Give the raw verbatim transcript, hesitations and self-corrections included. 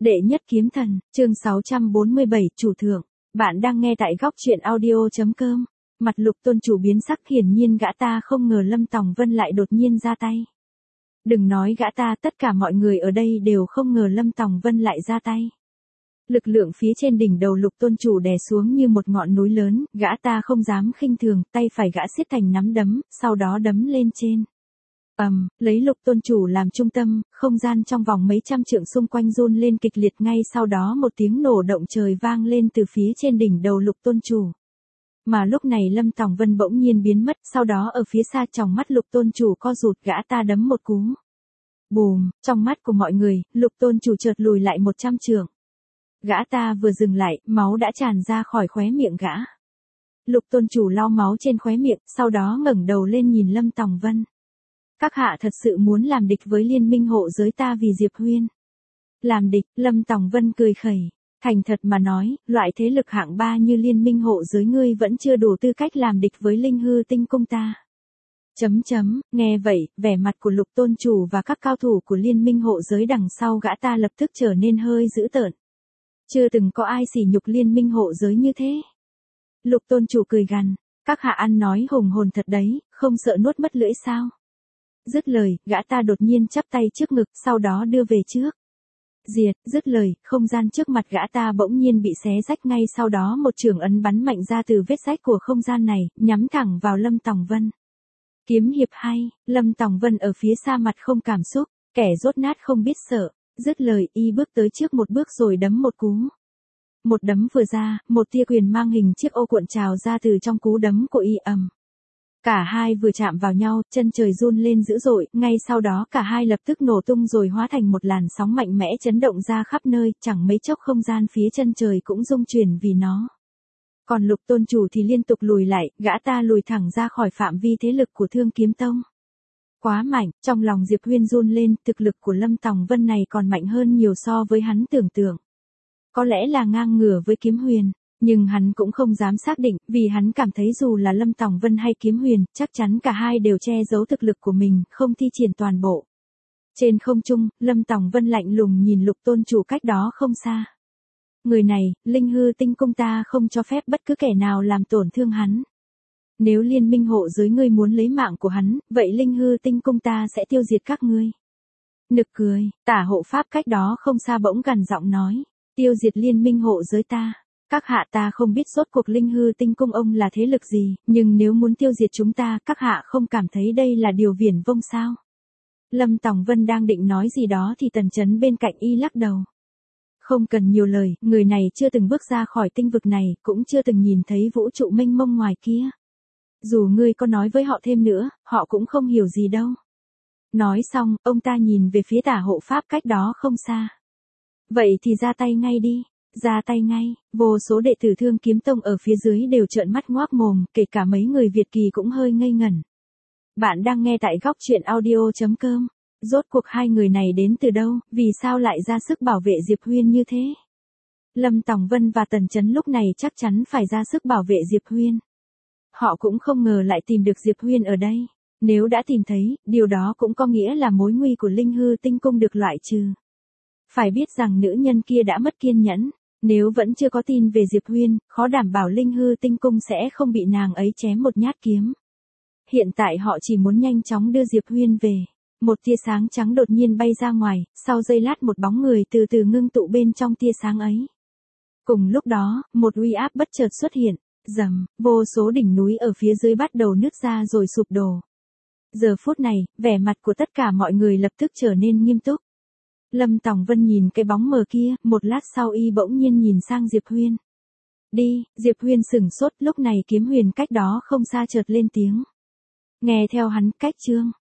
Đệ nhất kiếm thần, chương sáu trăm bốn mươi bảy, chủ thượng. Bạn đang nghe tại góc truyện audio chấm com. Mặt Lục Tôn chủ biến sắc, hiển nhiên gã ta không ngờ Lâm Tòng Vân lại đột nhiên ra tay. Đừng nói gã ta, tất cả mọi người ở đây đều không ngờ Lâm Tòng Vân lại ra tay. Lực lượng phía trên đỉnh đầu Lục Tôn chủ đè xuống như một ngọn núi lớn, gã ta không dám khinh thường, tay phải gã siết thành nắm đấm, sau đó đấm lên trên. ầm, um, lấy Lục Tôn chủ làm trung tâm, không gian trong vòng mấy trăm trượng xung quanh run lên kịch liệt, ngay sau đó một tiếng nổ động trời vang lên từ phía trên đỉnh đầu Lục Tôn chủ. Mà lúc này Lâm Tòng Vân bỗng nhiên biến mất, sau đó ở phía xa tròng mắt Lục Tôn chủ co rụt, gã ta đấm một cú. Bùm, trong mắt của mọi người, Lục Tôn chủ chợt lùi lại một trăm trượng. Gã ta vừa dừng lại, máu đã tràn ra khỏi khóe miệng gã. Lục Tôn chủ lau máu trên khóe miệng, sau đó ngẩng đầu lên nhìn Lâm Tòng Vân. Các hạ thật sự muốn làm địch với liên minh hộ giới ta vì Diệp Huyên? Làm địch? Lâm Tòng Vân cười khẩy. Thành thật mà nói, loại thế lực hạng ba như liên minh hộ giới ngươi vẫn chưa đủ tư cách làm địch với Linh Hư Tinh Cung ta. Chấm chấm, nghe vậy, vẻ mặt của Lục Tôn chủ và các cao thủ của liên minh hộ giới đằng sau gã ta lập tức trở nên hơi dữ tợn. Chưa từng có ai sỉ nhục liên minh hộ giới như thế. Lục Tôn chủ cười gằn, các hạ ăn nói hùng hồn thật đấy, không sợ nuốt mất lưỡi sao? Dứt lời, gã ta đột nhiên chắp tay trước ngực, sau đó đưa về trước. Diệt, dứt lời, không gian trước mặt gã ta bỗng nhiên bị xé rách, ngay sau đó một trường ấn bắn mạnh ra từ vết rách của không gian này, nhắm thẳng vào Lâm Tòng Vân. Kiếm hiệp hay, Lâm Tòng Vân ở phía xa mặt không cảm xúc, kẻ rốt nát không biết sợ. Dứt lời, y bước tới trước một bước rồi đấm một cú. Một đấm vừa ra, một tia quyền mang hình chiếc ô cuộn trào ra từ trong cú đấm của y. ầm. Cả hai vừa chạm vào nhau, chân trời run lên dữ dội, ngay sau đó cả hai lập tức nổ tung rồi hóa thành một làn sóng mạnh mẽ chấn động ra khắp nơi, chẳng mấy chốc không gian phía chân trời cũng rung chuyển vì nó. Còn Lục Tôn chủ thì liên tục lùi lại, gã ta lùi thẳng ra khỏi phạm vi thế lực của Thương Kiếm Tông. Quá mạnh, trong lòng Diệp Huyên run lên, thực lực của Lâm Tòng Vân này còn mạnh hơn nhiều so với hắn tưởng tượng. Có lẽ là ngang ngửa với Kiếm Huyền. Nhưng hắn cũng không dám xác định, vì hắn cảm thấy dù là Lâm Tòng Vân hay Kiếm Huyền, chắc chắn cả hai đều che giấu thực lực của mình, không thi triển toàn bộ. Trên không trung, Lâm Tòng Vân lạnh lùng nhìn Lục Tôn chủ cách đó không xa. Người này, Linh Hư Tinh Cung ta không cho phép bất cứ kẻ nào làm tổn thương hắn. Nếu liên minh hộ giới ngươi muốn lấy mạng của hắn, vậy Linh Hư Tinh Cung ta sẽ tiêu diệt các ngươi. Nực cười, Tả hộ pháp cách đó không xa bỗng gằn giọng nói, tiêu diệt liên minh hộ giới ta. Các hạ, ta không biết rốt cuộc Linh Hư Tinh Cung ông là thế lực gì, nhưng nếu muốn tiêu diệt chúng ta, các hạ không cảm thấy đây là điều viển vông sao? Lâm Tòng Vân đang định nói gì đó thì Tần Chấn bên cạnh y lắc đầu. Không cần nhiều lời, người này chưa từng bước ra khỏi tinh vực này, cũng chưa từng nhìn thấy vũ trụ mênh mông ngoài kia. Dù ngươi có nói với họ thêm nữa, họ cũng không hiểu gì đâu. Nói xong, ông ta nhìn về phía Tả hộ pháp cách đó không xa. Vậy thì ra tay ngay đi. Ra tay ngay, vô số đệ tử Thương Kiếm Tông ở phía dưới đều trợn mắt ngoác mồm, kể cả mấy người Việt kỳ cũng hơi ngây ngẩn. Bạn đang nghe tại góc truyện audio chấm com. Rốt cuộc hai người này đến từ đâu, vì sao lại ra sức bảo vệ Diệp Huyên như thế? Lâm Tòng Vân và Tần Chấn lúc này chắc chắn phải ra sức bảo vệ Diệp Huyên. Họ cũng không ngờ lại tìm được Diệp Huyên ở đây. Nếu đã tìm thấy, điều đó cũng có nghĩa là mối nguy của Linh Hư Tinh Cung được loại trừ. Phải biết rằng nữ nhân kia đã mất kiên nhẫn. Nếu vẫn chưa có tin về Diệp Huyên, khó đảm bảo Linh Hư Tinh Cung sẽ không bị nàng ấy chém một nhát kiếm. Hiện tại họ chỉ muốn nhanh chóng đưa Diệp Huyên về. Một tia sáng trắng đột nhiên bay ra ngoài, sau giây lát một bóng người từ từ ngưng tụ bên trong tia sáng ấy. Cùng lúc đó, một uy áp bất chợt xuất hiện, rầm, vô số đỉnh núi ở phía dưới bắt đầu nứt ra rồi sụp đổ. Giờ phút này, vẻ mặt của tất cả mọi người lập tức trở nên nghiêm túc. Lâm Tòng Vân nhìn cái bóng mờ kia, một lát sau y bỗng nhiên nhìn sang Diệp Huyên. Đi, Diệp Huyên sửng sốt, lúc này Kiếm Huyền cách đó không xa chợt lên tiếng. Nghe theo hắn, cách chương.